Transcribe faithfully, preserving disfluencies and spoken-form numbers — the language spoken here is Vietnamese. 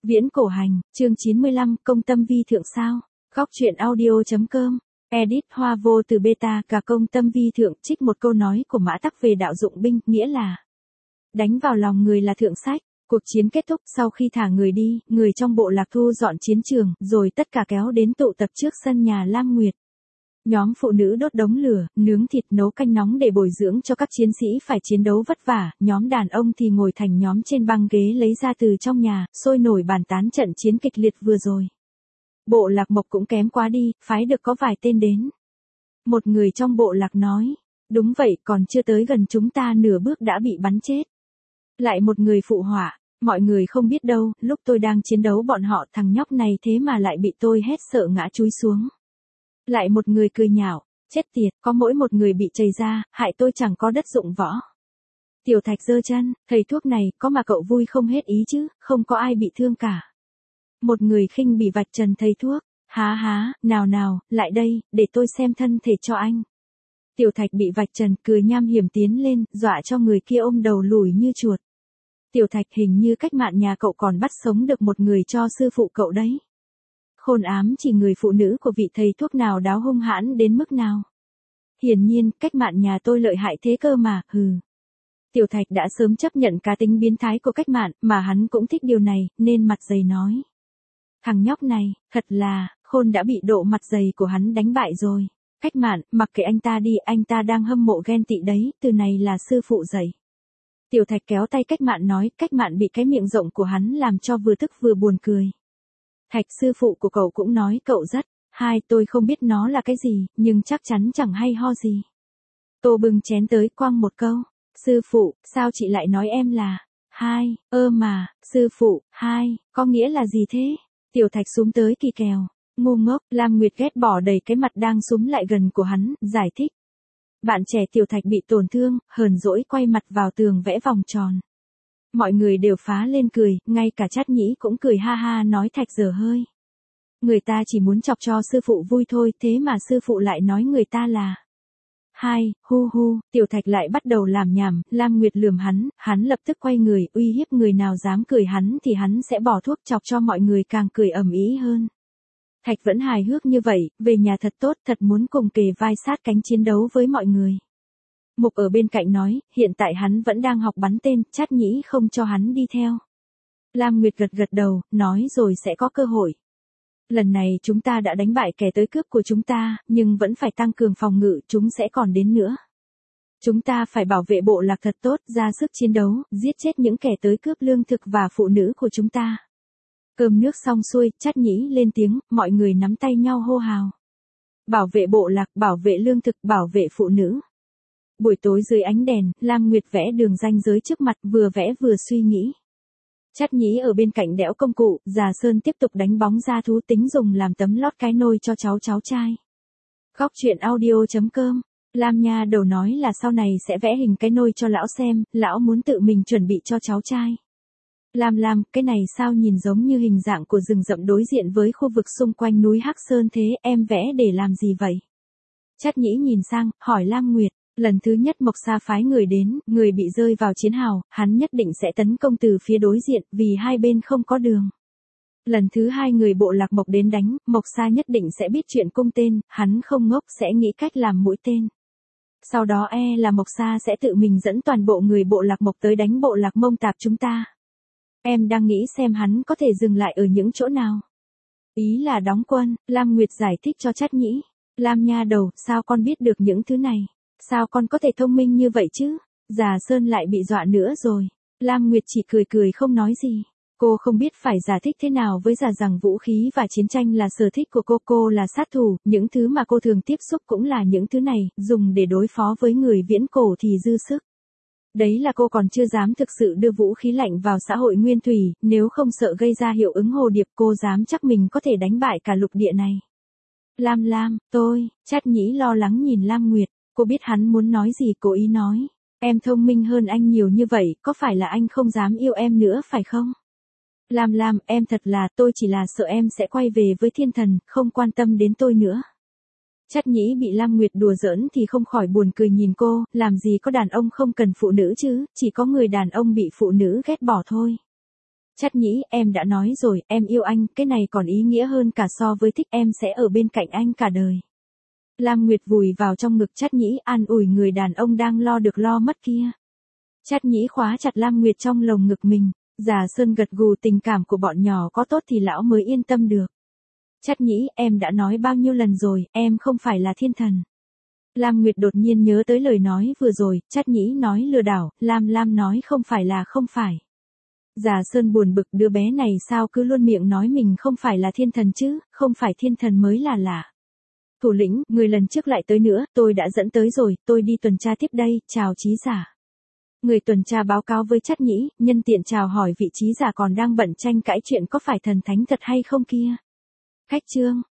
Viễn cổ hành, chương chín mươi lăm, công tâm vi thượng sao. Góc truyện audio chấm com. Edit Hoa vô từ beta cả công tâm vi thượng trích một câu nói của Mã Tắc về đạo dụng binh, nghĩa là đánh vào lòng người là thượng sách. Cuộc chiến kết thúc sau khi thả người đi, người trong bộ lạc thu dọn chiến trường, rồi tất cả kéo đến tụ tập trước sân nhà Lam Nguyệt. Nhóm phụ nữ đốt đống lửa, nướng thịt nấu canh nóng để bồi dưỡng cho các chiến sĩ phải chiến đấu vất vả, nhóm đàn ông thì ngồi thành nhóm trên băng ghế lấy ra từ trong nhà, sôi nổi bàn tán trận chiến kịch liệt vừa rồi. Bộ lạc Mộc cũng kém quá đi, phái được có vài tên đến. Một người trong bộ lạc nói, đúng vậy, còn chưa tới gần chúng ta nửa bước đã bị bắn chết. Lại một người phụ họa, mọi người không biết đâu, lúc tôi đang chiến đấu bọn họ thằng nhóc này thế mà lại bị tôi hét sợ ngã chúi xuống. Lại một người cười nhạo, chết tiệt, có mỗi một người bị chày ra, hại tôi chẳng có đất dụng võ. Tiểu Thạch giơ chân, thầy thuốc này, có mà cậu vui không hết ý chứ, không có ai bị thương cả. Một người khinh bỉ vạch trần thầy thuốc, há há, nào nào, lại đây, để tôi xem thân thể cho anh. Tiểu Thạch bị vạch trần, cười nham hiểm tiến lên, dọa cho người kia ôm đầu lùi như chuột. Tiểu Thạch, hình như cách mạng nhà cậu còn bắt sống được một người cho sư phụ cậu đấy. Khôn ám chỉ người phụ nữ của vị thầy thuốc nào đáo hung hãn đến mức nào. Hiển nhiên, cách mạng nhà tôi lợi hại thế cơ mà, hừ. Tiểu Thạch đã sớm chấp nhận cá tính biến thái của cách mạng, mà hắn cũng thích điều này, nên mặt dày nói. Thằng nhóc này, thật là, Khôn đã bị độ mặt dày của hắn đánh bại rồi. Cách mạng, mặc kệ anh ta đi, anh ta đang hâm mộ ghen tị đấy, từ này là sư phụ dạy. Tiểu Thạch kéo tay cách mạng nói, cách mạng bị cái miệng rộng của hắn làm cho vừa tức vừa buồn cười. Thạch, sư phụ của cậu cũng nói cậu rất, hai, tôi không biết nó là cái gì, nhưng chắc chắn chẳng hay ho gì. Tô bưng chén tới quăng một câu, sư phụ, sao chị lại nói em là, hai, ơ mà, sư phụ, hai, có nghĩa là gì thế? Tiểu Thạch xúm tới kỳ kèo, ngu ngốc, Lam Nguyệt ghét bỏ đầy cái mặt đang xúm lại gần của hắn, giải thích. Bạn trẻ Tiểu Thạch bị tổn thương, hờn dỗi quay mặt vào tường vẽ vòng tròn. Mọi người đều phá lên cười, ngay cả Trát Nhĩ cũng cười ha ha nói Thạch dở hơi. Người ta chỉ muốn chọc cho sư phụ vui thôi, thế mà sư phụ lại nói người ta là. Hai, hu hu, Tiểu Thạch lại bắt đầu làm nhảm, Lam Nguyệt lườm hắn, hắn lập tức quay người, uy hiếp người nào dám cười hắn thì hắn sẽ bỏ thuốc chọc cho mọi người càng cười ầm ĩ hơn. Thạch vẫn hài hước như vậy, về nhà thật tốt, thật muốn cùng kề vai sát cánh chiến đấu với mọi người. Mục ở bên cạnh nói, hiện tại hắn vẫn đang học bắn tên, Trát Nhĩ không cho hắn đi theo. Lam Nguyệt gật gật đầu, nói rồi sẽ có cơ hội. Lần này chúng ta đã đánh bại kẻ tới cướp của chúng ta, nhưng vẫn phải tăng cường phòng ngự, chúng sẽ còn đến nữa. Chúng ta phải bảo vệ bộ lạc thật tốt, ra sức chiến đấu, giết chết những kẻ tới cướp lương thực và phụ nữ của chúng ta. Cơm nước xong xuôi, Trát Nhĩ lên tiếng, mọi người nắm tay nhau hô hào. Bảo vệ bộ lạc, bảo vệ lương thực, bảo vệ phụ nữ. Buổi tối dưới ánh đèn, Lam Nguyệt vẽ đường ranh giới trước mặt, vừa vẽ vừa suy nghĩ. Trát Nhĩ ở bên cạnh đẽo công cụ, Già Sơn tiếp tục đánh bóng ra thú tính dùng làm tấm lót cái nôi cho cháu cháu trai. Góc truyện audio chấm com. Lam Nha đầu nói là sau này sẽ vẽ hình cái nôi cho lão xem, lão muốn tự mình chuẩn bị cho cháu trai. Lam Lam, cái này sao nhìn giống như hình dạng của rừng rậm đối diện với khu vực xung quanh núi Hắc Sơn thế, em vẽ để làm gì vậy? Trát Nhĩ nhìn sang, hỏi Lam Nguyệt. Lần thứ nhất Mộc Sa phái người đến, người bị rơi vào chiến hào, hắn nhất định sẽ tấn công từ phía đối diện, vì hai bên không có đường. Lần thứ hai người bộ lạc Mộc đến đánh, Mộc Sa nhất định sẽ biết chuyện cung tên, hắn không ngốc sẽ nghĩ cách làm mũi tên. Sau đó e là Mộc Sa sẽ tự mình dẫn toàn bộ người bộ lạc Mộc tới đánh bộ lạc Mông Tạp chúng ta. Em đang nghĩ xem hắn có thể dừng lại ở những chỗ nào. Ý là đóng quân, Lam Nguyệt giải thích cho Trát Nhĩ. Lam nha đầu, sao con biết được những thứ này? Sao con có thể thông minh như vậy chứ? Già Sơn lại bị dọa nữa rồi. Lam Nguyệt chỉ cười cười không nói gì. Cô không biết phải giải thích thế nào với Già rằng vũ khí và chiến tranh là sở thích của cô. Cô là sát thủ, những thứ mà cô thường tiếp xúc cũng là những thứ này, dùng để đối phó với người viễn cổ thì dư sức. Đấy là cô còn chưa dám thực sự đưa vũ khí lạnh vào xã hội nguyên thủy, nếu không sợ gây ra hiệu ứng hồ điệp cô dám chắc mình có thể đánh bại cả lục địa này. Lam Lam, tôi, Trát Nhĩ lo lắng nhìn Lam Nguyệt. Cô biết hắn muốn nói gì, cố ý nói. Em thông minh hơn anh nhiều như vậy, có phải là anh không dám yêu em nữa phải không? Lam Lam, em thật là, tôi chỉ là sợ em sẽ quay về với thiên thần, không quan tâm đến tôi nữa. Trát Nhĩ bị Lam Nguyệt đùa giỡn thì không khỏi buồn cười nhìn cô, làm gì có đàn ông không cần phụ nữ chứ, chỉ có người đàn ông bị phụ nữ ghét bỏ thôi. Chát nhĩ, em đã nói rồi, em yêu anh, cái này còn ý nghĩa hơn cả so với thích, em sẽ ở bên cạnh anh cả đời. Lam Nguyệt vùi vào trong ngực Chát nhĩ, an ủi người đàn ông đang lo được lo mất kia. Chát nhĩ khóa chặt Lam Nguyệt trong lồng ngực mình. Già Sơn gật gù, tình cảm của bọn nhỏ có tốt thì lão mới yên tâm được. Chát nhĩ, em đã nói bao nhiêu lần rồi, em không phải là thiên thần. Lam Nguyệt đột nhiên nhớ tới lời nói vừa rồi, Chát nhĩ nói lừa đảo, Lam Lam nói không phải là không phải. Già Sơn buồn bực, đứa bé này sao cứ luôn miệng nói mình không phải là thiên thần chứ, không phải thiên thần mới là lạ. Thủ lĩnh, người lần trước lại tới nữa, tôi đã dẫn tới rồi, tôi đi tuần tra tiếp đây, chào trí giả. Người tuần tra báo cáo với Chát nhĩ, nhân tiện chào hỏi vị trí giả còn đang bận tranh cãi chuyện có phải thần thánh thật hay không kia. Khách trương,